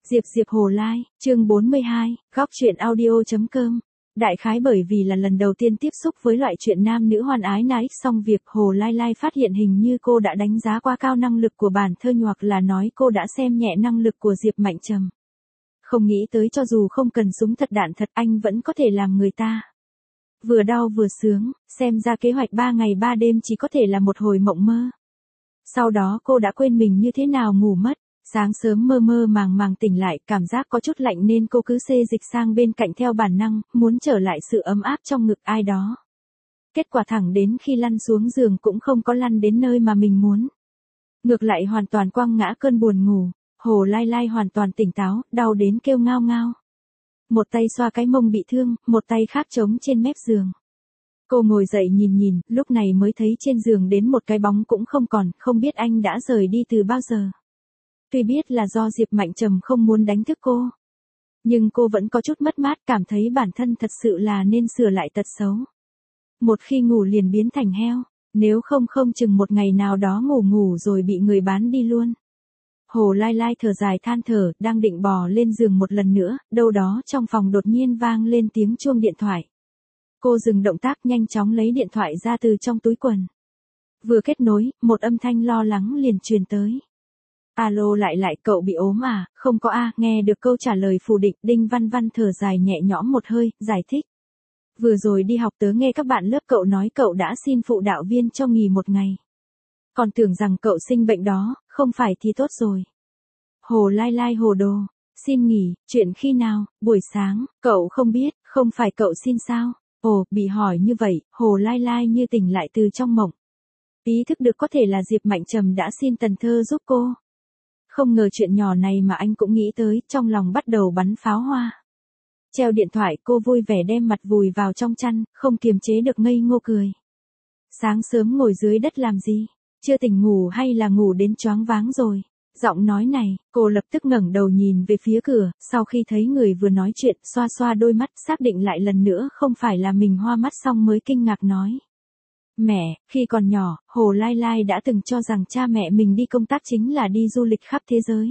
Diệp Diệp Hồ Lai, chương 42, góc truyện audio.com. Đại khái bởi vì là lần đầu tiên tiếp xúc với loại chuyện nam nữ hoan ái na ích, xong việc Hồ Lai Lai phát hiện hình như cô đã đánh giá quá cao năng lực của bản thân, hoặc là nói cô đã xem nhẹ năng lực của Diệp Mạnh Trầm. Không nghĩ tới cho dù không cần súng thật đạn thật, anh vẫn có thể làm người ta vừa đau vừa sướng, xem ra kế hoạch 3 ngày 3 đêm chỉ có thể là một hồi mộng mơ. Sau đó cô đã quên mình như thế nào ngủ mất. Sáng sớm mơ mơ màng màng tỉnh lại, cảm giác có chút lạnh nên cô cứ xê dịch sang bên cạnh theo bản năng, muốn trở lại sự ấm áp trong ngực ai đó. Kết quả thẳng đến khi lăn xuống giường cũng không có lăn đến nơi mà mình muốn. Ngược lại hoàn toàn quăng ngã cơn buồn ngủ, Hồ Lai Lai hoàn toàn tỉnh táo, đau đến kêu ngao ngao. Một tay xoa cái mông bị thương, một tay khác trống trên mép giường. Cô ngồi dậy nhìn, lúc này mới thấy trên giường đến một cái bóng cũng không còn, không biết anh đã rời đi từ bao giờ. Tuy biết là do Diệp Mạnh Trầm không muốn đánh thức cô, nhưng cô vẫn có chút mất mát, cảm thấy bản thân thật sự là nên sửa lại tật xấu. Một khi ngủ liền biến thành heo, nếu không chừng một ngày nào đó ngủ rồi bị người bán đi luôn. Hồ Lai Lai thở dài than thở, đang định bò lên giường một lần nữa, đâu đó trong phòng đột nhiên vang lên tiếng chuông điện thoại. Cô dừng động tác, nhanh chóng lấy điện thoại ra từ trong túi quần. Vừa kết nối, một âm thanh lo lắng liền truyền tới. Alo, lại cậu bị ốm à? Không có a. Nghe được câu trả lời phủ định, Đinh Văn Văn thở dài nhẹ nhõm một hơi, giải thích. Vừa rồi đi học tớ nghe các bạn lớp cậu nói cậu đã xin phụ đạo viên cho nghỉ một ngày. Còn tưởng rằng cậu sinh bệnh đó, không phải thì tốt rồi. Hồ Lai Lai hồ đồ, xin nghỉ, chuyện khi nào? Buổi sáng, cậu không biết, không phải cậu xin sao? Ồ, bị hỏi như vậy, Hồ Lai Lai như tỉnh lại từ trong mộng. Ý thức được có thể là Diệp Mạnh Trầm đã xin Tần Thơ giúp cô. Không ngờ chuyện nhỏ này mà anh cũng nghĩ tới, trong lòng bắt đầu bắn pháo hoa. Treo điện thoại, cô vui vẻ đem mặt vùi vào trong chăn, không kiềm chế được ngây ngô cười. Sáng sớm ngồi dưới đất làm gì? Chưa tỉnh ngủ hay là ngủ đến choáng váng rồi? Giọng nói này, cô lập tức ngẩng đầu nhìn về phía cửa, sau khi thấy người vừa nói chuyện, xoa xoa đôi mắt, xác định lại lần nữa không phải là mình hoa mắt xong mới kinh ngạc nói. Mẹ, khi còn nhỏ, Hồ Lai Lai đã từng cho rằng cha mẹ mình đi công tác chính là đi du lịch khắp thế giới.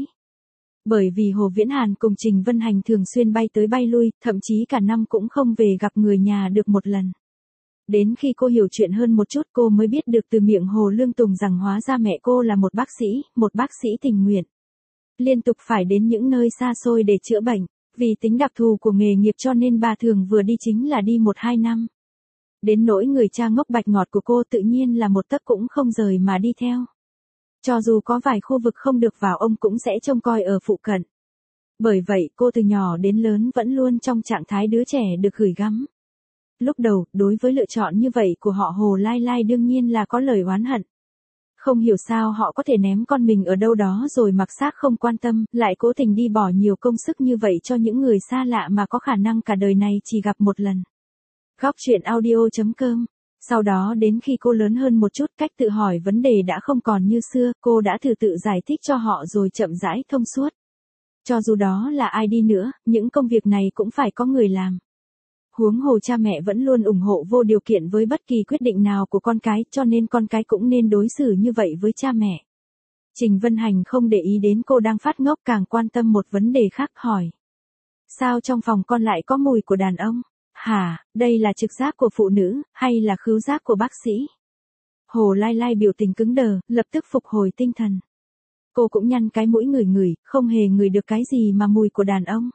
Bởi vì Hồ Viễn Hàn cùng Trình Vân Hành thường xuyên bay tới bay lui, thậm chí cả năm cũng không về gặp người nhà được một lần. Đến khi cô hiểu chuyện hơn một chút, cô mới biết được từ miệng Hồ Lương Tùng rằng hóa ra mẹ cô là một bác sĩ tình nguyện. Liên tục phải đến những nơi xa xôi để chữa bệnh, vì tính đặc thù của nghề nghiệp cho nên bà thường vừa đi chính là đi 1-2 năm. Đến nỗi người cha ngốc bạch ngọt của cô tự nhiên là một tấc cũng không rời mà đi theo. Cho dù có vài khu vực không được vào, ông cũng sẽ trông coi ở phụ cận. Bởi vậy cô từ nhỏ đến lớn vẫn luôn trong trạng thái đứa trẻ được gửi gắm. Lúc đầu, đối với lựa chọn như vậy của họ, Hồ Lai Lai đương nhiên là có lời oán hận. Không hiểu sao họ có thể ném con mình ở đâu đó rồi mặc xác không quan tâm, lại cố tình đi bỏ nhiều công sức như vậy cho những người xa lạ mà có khả năng cả đời này chỉ gặp một lần. Góc truyện audio.com. Sau đó đến khi cô lớn hơn một chút, cách tự hỏi vấn đề đã không còn như xưa, cô đã thử tự giải thích cho họ rồi chậm rãi thông suốt. Cho dù đó là ai đi nữa, những công việc này cũng phải có người làm. Huống hồ cha mẹ vẫn luôn ủng hộ vô điều kiện với bất kỳ quyết định nào của con cái, cho nên con cái cũng nên đối xử như vậy với cha mẹ. Trình Vân Hành không để ý đến cô đang phát ngốc, càng quan tâm một vấn đề khác, hỏi. Sao trong phòng con lại có mùi của đàn ông? Hả, đây là trực giác của phụ nữ, hay là khứu giác của bác sĩ? Hồ Lai Lai biểu tình cứng đờ, lập tức phục hồi tinh thần. Cô cũng nhăn cái mũi ngửi, không hề ngửi được cái gì mà mùi của đàn ông.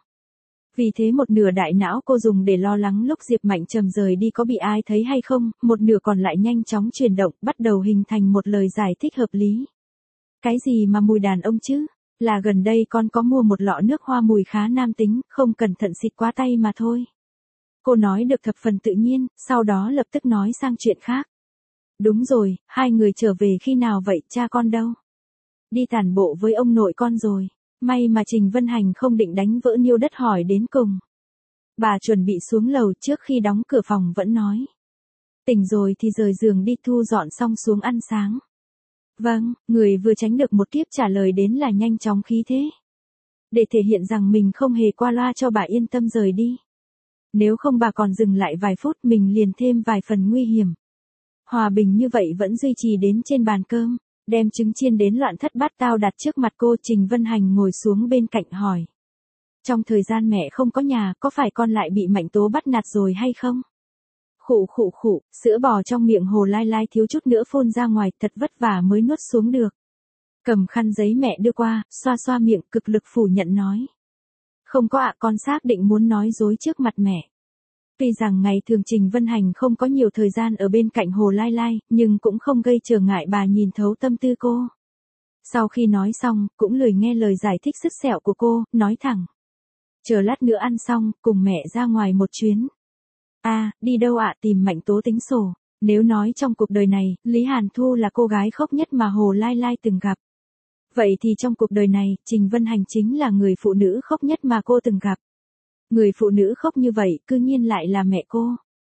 Vì thế một nửa đại não cô dùng để lo lắng lúc Diệp Mạnh Trầm rời đi có bị ai thấy hay không, một nửa còn lại nhanh chóng chuyển động, bắt đầu hình thành một lời giải thích hợp lý. Cái gì mà mùi đàn ông chứ? Là gần đây con có mua một lọ nước hoa mùi khá nam tính, không cẩn thận xịt quá tay mà thôi. Cô nói được thập phần tự nhiên, sau đó lập tức nói sang chuyện khác. Đúng rồi, hai người trở về khi nào vậy, cha con đâu? Đi tản bộ với ông nội con rồi. May mà Trình Vân Hành không định đánh vỡ niêu đất hỏi đến cùng. Bà chuẩn bị xuống lầu, trước khi đóng cửa phòng vẫn nói. Tỉnh rồi thì rời giường đi, thu dọn xong xuống ăn sáng. Vâng, người vừa tránh được một kiếp trả lời đến là nhanh chóng khí thế. Để thể hiện rằng mình không hề qua loa cho bà yên tâm rời đi. Nếu không bà còn dừng lại vài phút, mình liền thêm vài phần nguy hiểm. Hòa bình như vậy vẫn duy trì đến trên bàn cơm. Đem trứng chiên đến loạn thất bát tao đặt trước mặt cô. Trình Vân Hành ngồi xuống bên cạnh hỏi. Trong thời gian mẹ không có nhà, có phải con lại bị Mạnh Tố bắt nạt rồi hay không? Khụ khụ khụ, sữa bò trong miệng Hồ Lai Lai thiếu chút nữa phun ra ngoài, thật vất vả mới nuốt xuống được. Cầm khăn giấy mẹ đưa qua, xoa xoa miệng, cực lực phủ nhận nói. Không có ạ, con xác định muốn nói dối trước mặt mẹ. Tuy rằng ngày thường Trình Vân Hành không có nhiều thời gian ở bên cạnh Hồ Lai Lai, nhưng cũng không gây trở ngại bà nhìn thấu tâm tư cô. Sau khi nói xong, cũng lười nghe lời giải thích sứt sẹo của cô, nói thẳng. Chờ lát nữa ăn xong, cùng mẹ ra ngoài một chuyến. Đi đâu ạ? Tìm Mạnh Tố tính sổ. Nếu nói trong cuộc đời này, Lý Hàn Thu là cô gái khóc nhất mà Hồ Lai Lai từng gặp. Vậy thì trong cuộc đời này, Trình Vân Hành chính là người phụ nữ khóc nhất mà cô từng gặp. Người phụ nữ khóc như vậy, cư nhiên lại là mẹ cô.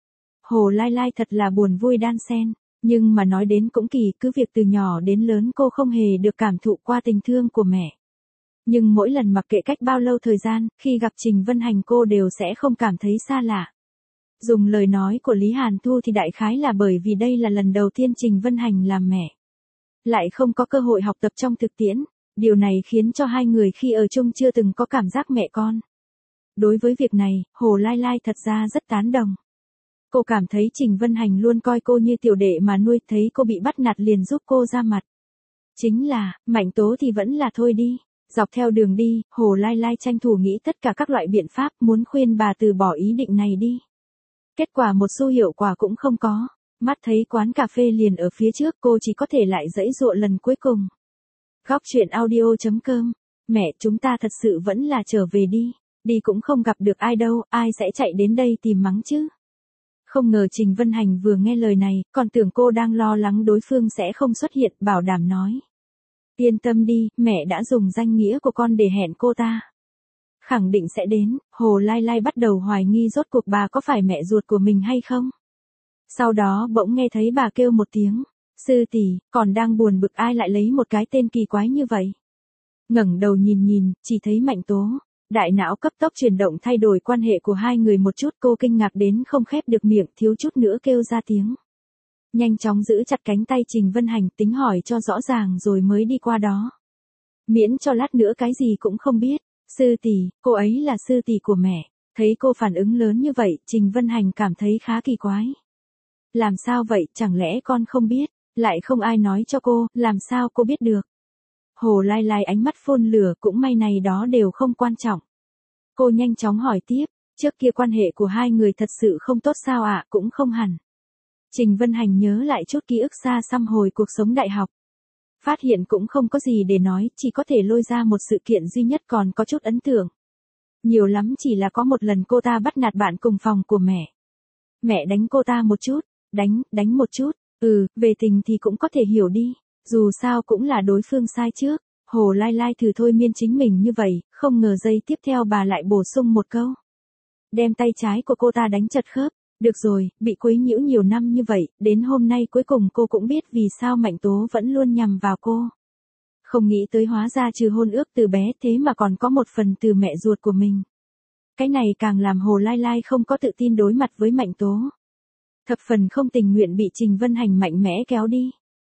Hồ Lai Lai thật là buồn vui đan xen. Nhưng mà nói đến cũng kỳ, cứ việc từ nhỏ đến lớn cô không hề được cảm thụ qua tình thương của mẹ. Nhưng mỗi lần mặc kệ cách bao lâu thời gian, khi gặp Trình Vân Hành cô đều sẽ không cảm thấy xa lạ. Dùng lời nói của Lý Hàn Thu thì đại khái là bởi vì đây là lần đầu tiên Trình Vân Hành làm mẹ. Lại không có cơ hội học tập trong thực tiễn, điều này khiến cho hai người khi ở chung chưa từng có cảm giác mẹ con. Đối với việc này, Hồ Lai Lai thật ra rất tán đồng. Cô cảm thấy Trình Vân Hành luôn coi cô như tiểu đệ mà nuôi, thấy cô bị bắt nạt liền giúp cô ra mặt. Chính là, Mạnh Tố thì vẫn là thôi đi. Dọc theo đường đi, Hồ Lai Lai tranh thủ nghĩ tất cả các loại biện pháp muốn khuyên bà từ bỏ ý định này đi. Kết quả một xu hiệu quả cũng không có. Mắt thấy quán cà phê liền ở phía trước, cô chỉ có thể lại giãy giụa lần cuối cùng. Góc truyện audio.com. Mẹ, chúng ta thật sự vẫn là trở về đi. Đi cũng không gặp được ai đâu, ai sẽ chạy đến đây tìm mắng chứ. Không ngờ Trình Vân Hành vừa nghe lời này, còn tưởng cô đang lo lắng đối phương sẽ không xuất hiện, bảo đảm nói. Yên tâm đi, mẹ đã dùng danh nghĩa của con để hẹn cô ta. Khẳng định sẽ đến. Hồ Lai Lai bắt đầu hoài nghi rốt cuộc bà có phải mẹ ruột của mình hay không. Sau đó bỗng nghe thấy bà kêu một tiếng. Sư tỷ, còn đang buồn bực ai lại lấy một cái tên kỳ quái như vậy. Ngẩng đầu nhìn, chỉ thấy Mạnh Tố. Đại não cấp tốc chuyển động thay đổi quan hệ của hai người một chút, cô kinh ngạc đến không khép được miệng, thiếu chút nữa kêu ra tiếng. Nhanh chóng giữ chặt cánh tay Trình Vân Hành, tính hỏi cho rõ ràng rồi mới đi qua đó. Miễn cho lát nữa cái gì cũng không biết. Sư tỷ, cô ấy là sư tỷ của mẹ. Thấy cô phản ứng lớn như vậy, Trình Vân Hành cảm thấy khá kỳ quái. Làm sao vậy, chẳng lẽ con không biết, lại không ai nói cho cô, làm sao cô biết được. Hồ Lai Lai ánh mắt phun lửa, cũng may này đó đều không quan trọng. Cô nhanh chóng hỏi tiếp, trước kia quan hệ của hai người thật sự không tốt sao ạ? Cũng không hẳn. Trình Vân Hành nhớ lại chút ký ức xa xăm hồi cuộc sống đại học. Phát hiện cũng không có gì để nói, chỉ có thể lôi ra một sự kiện duy nhất còn có chút ấn tượng. Nhiều lắm chỉ là có một lần cô ta bắt nạt bạn cùng phòng của mẹ. Mẹ đánh cô ta một chút, đánh một chút, về tình thì cũng có thể hiểu đi. Dù sao cũng là đối phương sai trước. Hồ Lai Lai thử thôi miên chính mình như vậy, không ngờ giây tiếp theo bà lại bổ sung một câu. Đem tay trái của cô ta đánh chật khớp. Được rồi, bị quấy nhiễu nhiều năm như vậy, đến hôm nay cuối cùng cô cũng biết vì sao Mạnh Tố vẫn luôn nhằm vào cô. Không nghĩ tới hóa ra trừ hôn ước từ bé thế mà còn có một phần từ mẹ ruột của mình. Cái này càng làm Hồ Lai Lai không có tự tin đối mặt với Mạnh Tố. Thập phần không tình nguyện bị Trình Vân Hành mạnh mẽ kéo đi.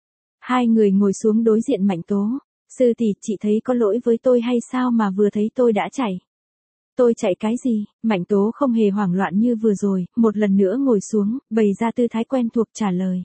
Hai người ngồi xuống đối diện Mạnh Tố. Sư tỷ, chị thấy có lỗi với tôi hay sao mà vừa thấy tôi đã chạy? Tôi chạy cái gì? Mạnh Tố không hề hoảng loạn như vừa rồi, một lần nữa ngồi xuống, bày ra tư thái quen thuộc trả lời.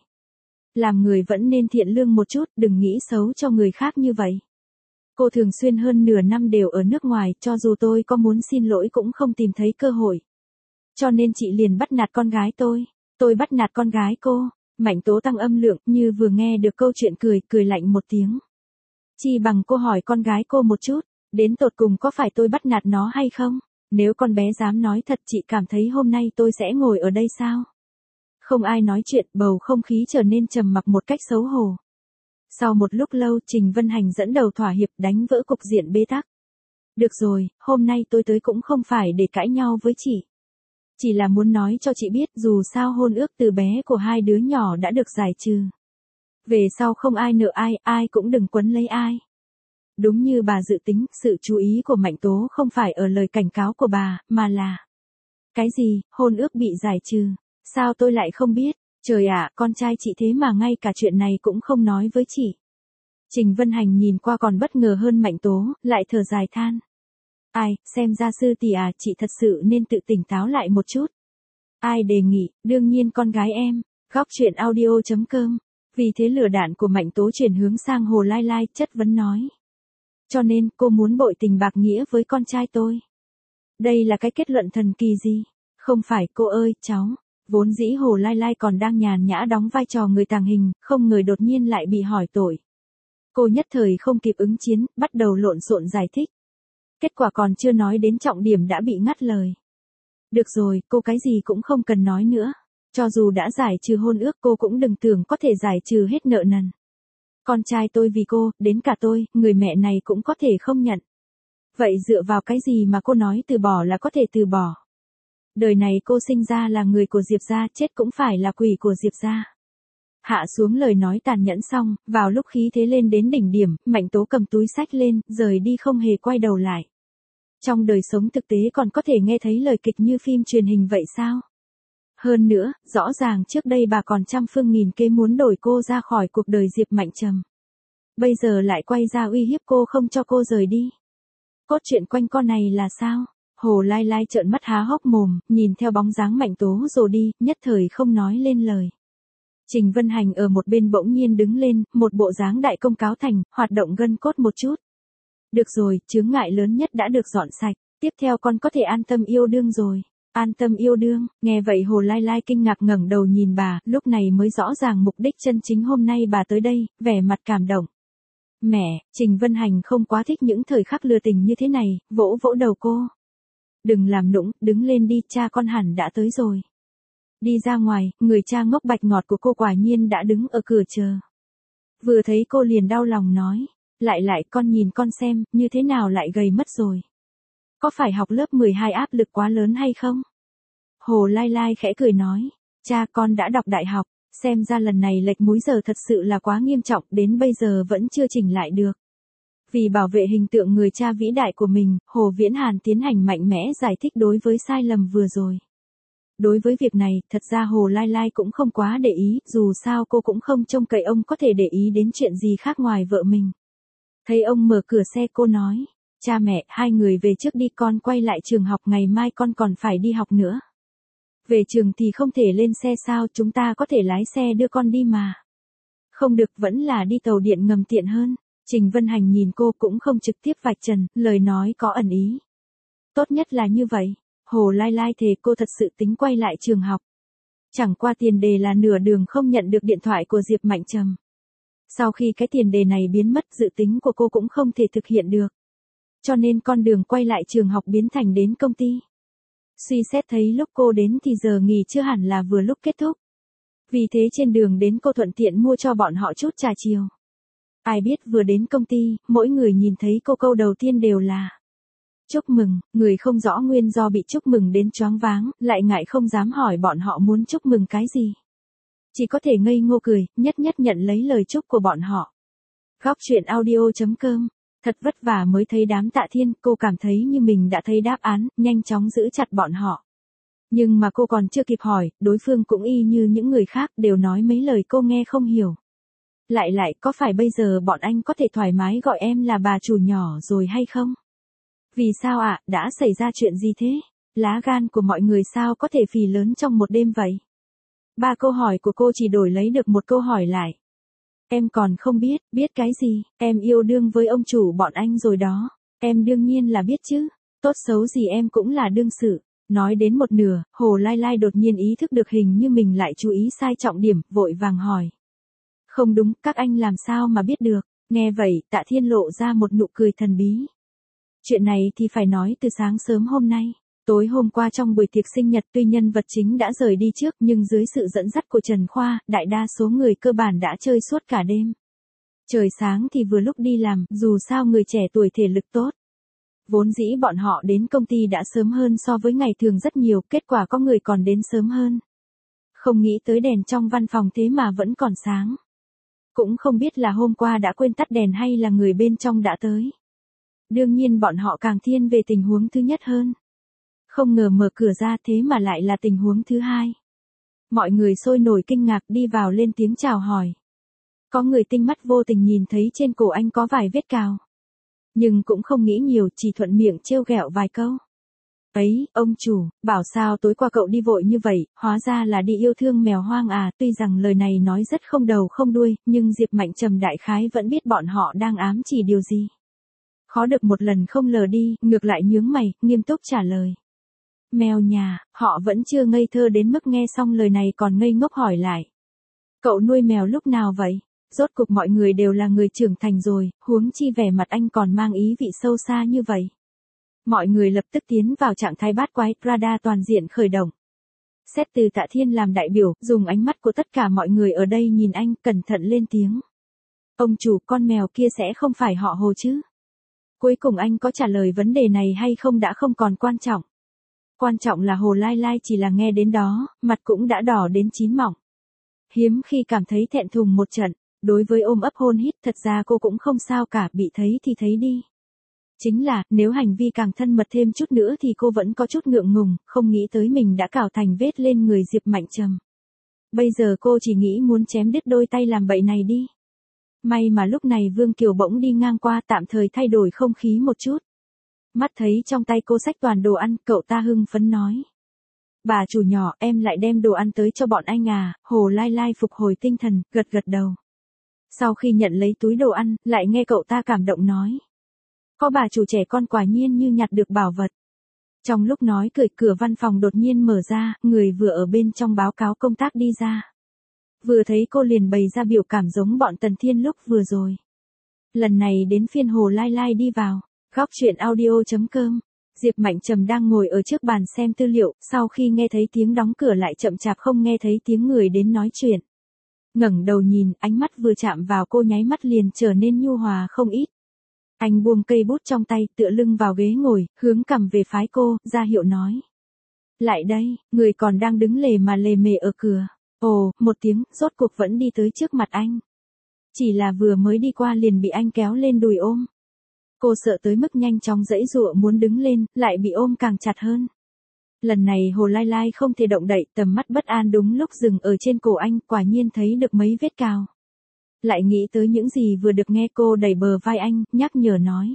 Làm người vẫn nên thiện lương một chút, đừng nghĩ xấu cho người khác như vậy. Cô thường xuyên hơn nửa năm đều ở nước ngoài, cho dù tôi có muốn xin lỗi cũng không tìm thấy cơ hội. Cho nên chị liền bắt nạt con gái tôi bắt nạt con gái cô. Mạnh Tố tăng âm lượng, như vừa nghe được câu chuyện cười lạnh một tiếng. Chi bằng cô hỏi con gái cô một chút, đến tột cùng có phải tôi bắt nạt nó hay không? Nếu con bé dám nói thật, chị cảm thấy hôm nay tôi sẽ ngồi ở đây sao? Không ai nói chuyện, bầu không khí trở nên trầm mặc một cách xấu hổ. Sau một lúc lâu, Trình Vân Hành dẫn đầu thỏa hiệp, đánh vỡ cục diện bế tắc. Được rồi, hôm nay tôi tới cũng không phải để cãi nhau với chị. Chỉ là muốn nói cho chị biết, dù sao hôn ước từ bé của hai đứa nhỏ đã được giải trừ. Về sau không ai nợ ai, ai cũng đừng quấn lấy ai. Đúng như bà dự tính, sự chú ý của Mạnh Tố không phải ở lời cảnh cáo của bà, mà là... Cái gì, hôn ước bị giải trừ? Sao tôi lại không biết? Trời ạ, con trai chị thế mà ngay cả chuyện này cũng không nói với chị. Trình Vân Hành nhìn qua còn bất ngờ hơn Mạnh Tố, lại thở dài than. Ai, xem ra sư tỷ à, chị thật sự nên tự tỉnh táo lại một chút. Ai đề nghị, đương nhiên con gái em. Góc chuyện audio.com. Vì thế lửa đạn của Mạnh Tố chuyển hướng sang Hồ Lai Lai, chất vấn nói. Cho nên, cô muốn bội tình bạc nghĩa với con trai tôi. Đây là cái kết luận thần kỳ gì? Không phải cô ơi, cháu. Vốn dĩ Hồ Lai Lai còn đang nhàn nhã đóng vai trò người tàng hình, không ngờ đột nhiên lại bị hỏi tội. Cô nhất thời không kịp ứng chiến, bắt đầu lộn xộn giải thích. Kết quả còn chưa nói đến trọng điểm đã bị ngắt lời. Được rồi, cô cái gì cũng không cần nói nữa. Cho dù đã giải trừ hôn ước cô cũng đừng tưởng có thể giải trừ hết nợ nần. Con trai tôi vì cô, đến cả tôi, người mẹ này cũng có thể không nhận. Vậy dựa vào cái gì mà cô nói từ bỏ là có thể từ bỏ? Đời này cô sinh ra là người của Diệp gia, chết cũng phải là quỷ của Diệp gia. Hạ xuống lời nói tàn nhẫn xong, vào lúc khí thế lên đến đỉnh điểm, Mạnh Tố cầm túi xách lên, rời đi không hề quay đầu lại. Trong đời sống thực tế còn có thể nghe thấy lời kịch như phim truyền hình vậy sao? Hơn nữa, rõ ràng trước đây bà còn trăm phương nghìn kế muốn đổi cô ra khỏi cuộc đời Diệp Mạnh Trầm. Bây giờ lại quay ra uy hiếp cô không cho cô rời đi. Cốt truyện quanh con này là sao? Hồ Lai Lai trợn mắt há hốc mồm, nhìn theo bóng dáng Mạnh Tố rồi đi, nhất thời không nói lên lời. Trình Vân Hành ở một bên bỗng nhiên đứng lên, một bộ dáng đại công cáo thành, hoạt động gân cốt một chút. Được rồi, chướng ngại lớn nhất đã được dọn sạch, tiếp theo con có thể an tâm yêu đương rồi. An tâm yêu đương, nghe vậy Hồ Lai Lai kinh ngạc ngẩng đầu nhìn bà, lúc này mới rõ ràng mục đích chân chính hôm nay bà tới đây, vẻ mặt cảm động. Mẹ, Trình Vân Hành không quá thích những thời khắc lừa tình như thế này, vỗ vỗ đầu cô. Đừng làm nũng, đứng lên đi, cha con hẳn đã tới rồi. Đi ra ngoài, người cha ngốc bạch ngọt của cô quả nhiên đã đứng ở cửa chờ. Vừa thấy cô liền đau lòng nói, lại con nhìn con xem, như thế nào lại gầy mất rồi. Có phải học lớp 12 áp lực quá lớn hay không? Hồ Lai Lai khẽ cười nói, cha con đã đọc đại học, xem ra lần này lệch múi giờ thật sự là quá nghiêm trọng, đến bây giờ vẫn chưa chỉnh lại được. Vì bảo vệ hình tượng người cha vĩ đại của mình, Hồ Viễn Hàn tiến hành mạnh mẽ giải thích đối với sai lầm vừa rồi. Đối với việc này, thật ra Hồ Lai Lai cũng không quá để ý, dù sao cô cũng không trông cậy ông có thể để ý đến chuyện gì khác ngoài vợ mình. Thấy ông mở cửa xe cô nói, cha mẹ, hai người về trước đi, con quay lại trường học, ngày mai con còn phải đi học nữa. Về trường thì không thể lên xe sao, chúng ta có thể lái xe đưa con đi mà. Không được, vẫn là đi tàu điện ngầm tiện hơn. Trình Vân Hành nhìn cô cũng không trực tiếp vạch trần, lời nói có ẩn ý. Tốt nhất là như vậy. Hồ Lai Lai thề cô thật sự tính quay lại trường học. Chẳng qua tiền đề là nửa đường không nhận được điện thoại của Diệp Mạnh Trầm. Sau khi cái tiền đề này biến mất, dự tính của cô cũng không thể thực hiện được. Cho nên con đường quay lại trường học biến thành đến công ty. Suy xét thấy lúc cô đến thì giờ nghỉ chưa hẳn là vừa lúc kết thúc. Vì thế trên đường đến cô thuận tiện mua cho bọn họ chút trà chiều. Ai biết vừa đến công ty, mỗi người nhìn thấy cô câu đầu tiên đều là chúc mừng, người không rõ nguyên do bị chúc mừng đến choáng váng, lại ngại không dám hỏi bọn họ muốn chúc mừng cái gì. Chỉ có thể ngây ngô cười, nhất nhận lấy lời chúc của bọn họ. Góc chuyện audio.com. Thật vất vả mới thấy đám Tạ Thiên, cô cảm thấy như mình đã thấy đáp án, nhanh chóng giữ chặt bọn họ. Nhưng mà cô còn chưa kịp hỏi, đối phương cũng y như những người khác đều nói mấy lời cô nghe không hiểu. Lại, có phải bây giờ bọn anh có thể thoải mái gọi em là bà chủ nhỏ rồi hay không? Vì sao ạ, đã xảy ra chuyện gì thế? Lá gan của mọi người sao có thể phì lớn trong một đêm vậy? 3 câu hỏi của cô chỉ đổi lấy được một câu hỏi lại. Em còn không biết cái gì, em yêu đương với ông chủ bọn anh rồi đó. Em đương nhiên là biết chứ, tốt xấu gì em cũng là đương sự. Nói đến một nửa, Hồ Lai Lai đột nhiên ý thức được hình như mình lại chú ý sai trọng điểm, vội vàng hỏi. Không đúng, các anh làm sao mà biết được? Nghe vậy, Tạ Thiên lộ ra một nụ cười thần bí. Chuyện này thì phải nói từ sáng sớm hôm nay. Tối hôm qua trong buổi tiệc sinh nhật tuy nhân vật chính đã rời đi trước nhưng dưới sự dẫn dắt của Trần Khoa, đại đa số người cơ bản đã chơi suốt cả đêm. Trời sáng thì vừa lúc đi làm, dù sao người trẻ tuổi thể lực tốt. Vốn dĩ bọn họ đến công ty đã sớm hơn so với ngày thường rất nhiều, kết quả có người còn đến sớm hơn. Không nghĩ tới đèn trong văn phòng thế mà vẫn còn sáng. Cũng không biết là hôm qua đã quên tắt đèn hay là người bên trong đã tới. Đương nhiên bọn họ càng thiên về tình huống thứ nhất hơn. Không ngờ mở cửa ra thế mà lại là tình huống thứ hai. Mọi người sôi nổi kinh ngạc đi vào lên tiếng chào hỏi. Có người tinh mắt vô tình nhìn thấy trên cổ anh có vài vết cào. Nhưng cũng không nghĩ nhiều, chỉ thuận miệng trêu ghẹo vài câu. Ấy, ông chủ, bảo sao tối qua cậu đi vội như vậy, hóa ra là đi yêu thương mèo hoang à, tuy rằng lời này nói rất không đầu không đuôi, nhưng Diệp Mạnh Trầm đại khái vẫn biết bọn họ đang ám chỉ điều gì. Khó được một lần không lờ đi, ngược lại nhướng mày, nghiêm túc trả lời. Mèo nhà, họ vẫn chưa ngây thơ đến mức nghe xong lời này còn ngây ngốc hỏi lại. Cậu nuôi mèo lúc nào vậy? Rốt cuộc mọi người đều là người trưởng thành rồi, huống chi vẻ mặt anh còn mang ý vị sâu xa như vậy. Mọi người lập tức tiến vào trạng thái bát quái, radar toàn diện khởi động. Xét từ Tạ Thiên làm đại biểu, dùng ánh mắt của tất cả mọi người ở đây nhìn anh, cẩn thận lên tiếng. Ông chủ, con mèo kia sẽ không phải họ Hồ chứ? Cuối cùng anh có trả lời vấn đề này hay không đã không còn quan trọng. Quan trọng là Hồ Lai Lai chỉ là nghe đến đó, mặt cũng đã đỏ đến chín mọng. Hiếm khi cảm thấy thẹn thùng một trận, đối với ôm ấp hôn hít thật ra cô cũng không sao cả, bị thấy thì thấy đi. Chính là, nếu hành vi càng thân mật thêm chút nữa thì cô vẫn có chút ngượng ngùng, không nghĩ tới mình đã cào thành vết lên người Diệp Mạnh Trầm. Bây giờ cô chỉ nghĩ muốn chém đứt đôi tay làm bậy này đi. May mà lúc này Vương Kiều bỗng đi ngang qua tạm thời thay đổi không khí một chút. Mắt thấy trong tay cô xách toàn đồ ăn, cậu ta hưng phấn nói. Bà chủ nhỏ, em lại đem đồ ăn tới cho bọn anh à, Hồ Lai Lai phục hồi tinh thần, gật gật đầu. Sau khi nhận lấy túi đồ ăn, lại nghe cậu ta cảm động nói. Có bà chủ trẻ con quả nhiên như nhặt được bảo vật. Trong lúc nói cười, cửa văn phòng đột nhiên mở ra, người vừa ở bên trong báo cáo công tác đi ra. Vừa thấy cô liền bày ra biểu cảm giống bọn Tần Thiên lúc vừa rồi. Lần này đến phiên Hồ Lai Lai đi vào. Góc truyện audio.com. Diệp Mạnh Trầm đang ngồi ở trước bàn xem tư liệu, sau khi nghe thấy tiếng đóng cửa lại chậm chạp không nghe thấy tiếng người đến nói chuyện. Ngẩng đầu nhìn, ánh mắt vừa chạm vào cô nháy mắt liền trở nên nhu hòa không ít. Anh buông cây bút trong tay, tựa lưng vào ghế ngồi, hướng cằm về phái cô, ra hiệu nói. Lại đây, người còn đang đứng lề mà lề mề ở cửa. Ồ, một tiếng, rốt cuộc vẫn đi tới trước mặt anh. Chỉ là vừa mới đi qua liền bị anh kéo lên đùi ôm. Cô sợ tới mức nhanh chóng giãy giụa muốn đứng lên, lại bị ôm càng chặt hơn. Lần này Hồ Lai Lai không thể động đậy, tầm mắt bất an đúng lúc dừng ở trên cổ anh, quả nhiên thấy được mấy vết cào. Lại nghĩ tới những gì vừa được nghe, cô đẩy bờ vai anh, nhắc nhở nói.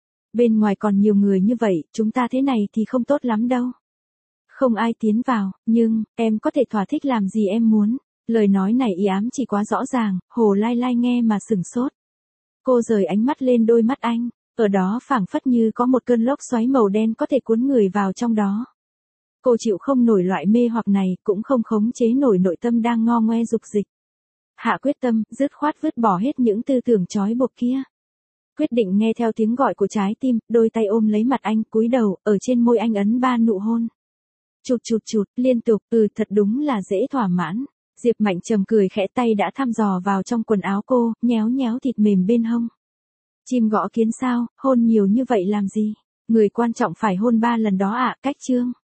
Bên ngoài còn nhiều người như vậy, chúng ta thế này thì không tốt lắm đâu. Không ai tiến vào, nhưng, em có thể thỏa thích làm gì em muốn. Lời nói này ý ám chỉ quá rõ ràng, Hồ Lai Lai nghe mà sửng sốt. Cô rời ánh mắt lên đôi mắt anh, ở đó phảng phất như có một cơn lốc xoáy màu đen có thể cuốn người vào trong đó. Cô chịu không nổi loại mê hoặc này, cũng không khống chế nổi nội tâm đang ngo ngoe dục dịch. Hạ quyết tâm, dứt khoát vứt bỏ hết những tư tưởng trói buộc kia. Quyết định nghe theo tiếng gọi của trái tim, đôi tay ôm lấy mặt anh, cúi đầu, ở trên môi anh ấn 3 nụ hôn. Chụt chụt chụt, liên tục, thật đúng là dễ thỏa mãn. Diệp Mạnh Trầm cười khẽ, tay đã thăm dò vào trong quần áo cô, nhéo nhéo thịt mềm bên hông. Chim gõ kiến sao, hôn nhiều như vậy làm gì? Người quan trọng phải hôn 3 lần đó ạ, cách chương.